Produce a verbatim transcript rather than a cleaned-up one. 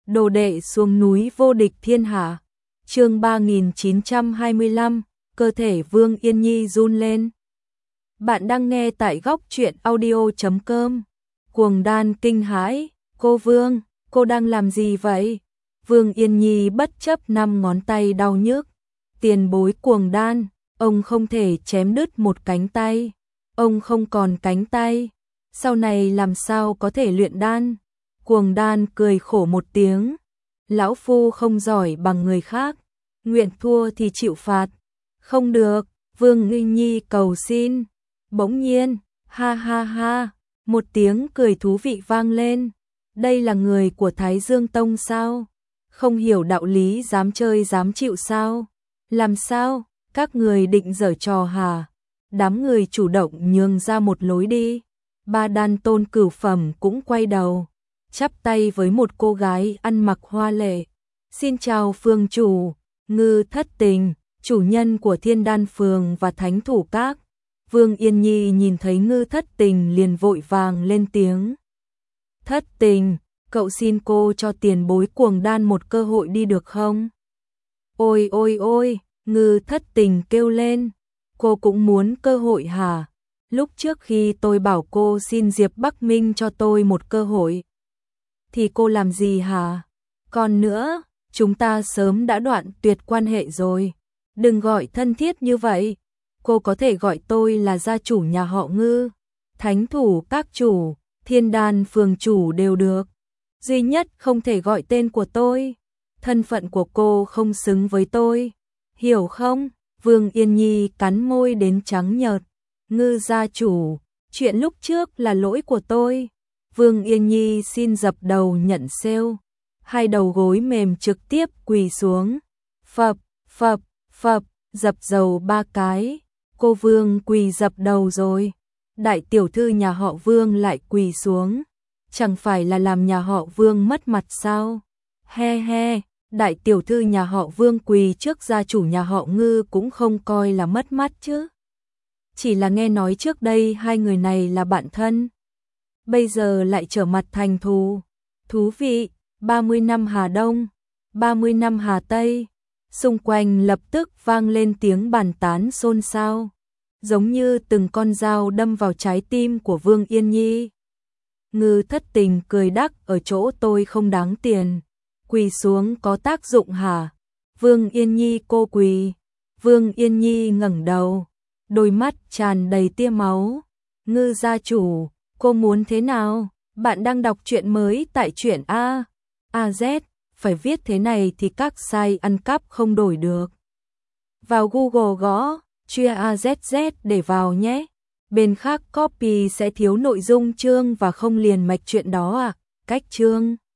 Đồ đệ xuống núi vô địch thiên hạ. Chương ba nghìn chín trăm hai mươi lăm, cơ thể Vương Yên Nhi run lên. Bạn đang nghe tại góc truyện audio chấm com. Cuồng đan kinh hãi, cô Vương, cô đang làm gì vậy? Vương Yên Nhi bất chấp năm ngón tay đau nhức. Tiền bối cuồng đan, ông không thể chém đứt một cánh tay. Ông không còn cánh tay. Sau này làm sao có thể luyện đan? Cuồng đan cười khổ một tiếng. Lão phu không giỏi bằng người khác. Nguyện thua thì chịu phạt. Không được, Vương Yên Nhi cầu xin. Bỗng nhiên, ha ha ha, một tiếng cười thú vị vang lên. Đây là người của Thái Dương Tông sao? Không hiểu đạo lý dám chơi dám chịu sao? Làm sao? Các người định giở trò hả? Đám người chủ động nhường ra một lối đi. Ba đan tôn cửu phẩm cũng quay đầu, chắp tay với một cô gái ăn mặc hoa lệ. Xin chào phương chủ, Ngư Thất Tình, chủ nhân của Thiên Đan Phường và Thánh Thủ Các. Vương Yên Nhi nhìn thấy Ngư Thất Tình liền vội vàng lên tiếng. Thất Tình, cậu xin cô cho tiền bối cuồng đan một cơ hội đi được không? Ôi ôi ôi, Ngư Thất Tình kêu lên. Cô cũng muốn cơ hội hả? Lúc trước khi tôi bảo cô xin Diệp Bắc Minh cho tôi một cơ hội, thì cô làm gì hả? Còn nữa, chúng ta sớm đã đoạn tuyệt quan hệ rồi. Đừng gọi thân thiết như vậy. Cô có thể gọi tôi là gia chủ nhà họ Ngư, Thánh Thủ Các chủ, Thiên Đan Phường chủ đều được. Duy nhất không thể gọi tên của tôi. Thân phận của cô không xứng với tôi. Hiểu không? Vương Yên Nhi cắn môi đến trắng nhợt. Ngư gia chủ, chuyện lúc trước là lỗi của tôi. Vương Yên Nhi xin dập đầu nhận xêu. Hai đầu gối mềm trực tiếp quỳ xuống. Phập, phập, phập, dập dầu ba cái. Cô Vương quỳ dập đầu rồi. Đại tiểu thư nhà họ Vương lại quỳ xuống. Chẳng phải là làm nhà họ Vương mất mặt sao? He he, đại tiểu thư nhà họ Vương quỳ trước gia chủ nhà họ Ngư cũng không coi là mất mắt chứ. Chỉ là nghe nói trước đây hai người này là bạn thân, bây giờ lại trở mặt thành thù. Thú vị, ba mươi năm Hà Đông, ba mươi năm Hà Tây. Xung quanh lập tức vang lên tiếng bàn tán xôn xao, giống như từng con dao đâm vào trái tim của Vương Yên Nhi. Ngư Thất Tình cười đắc, ở chỗ tôi không đáng tiền, quỳ xuống có tác dụng hả? Vương Yên Nhi cô quỳ. Vương Yên Nhi ngẩng đầu, đôi mắt tràn đầy tia máu. Ngư gia chủ, cô muốn thế nào? Bạn đang đọc truyện mới tại truyện A, A Z, phải viết thế này thì các site ăn cắp không đổi được. Vào Google gõ chia A Z Z để vào nhé. Bên khác copy sẽ thiếu nội dung chương và không liền mạch truyện đó à? Cách chương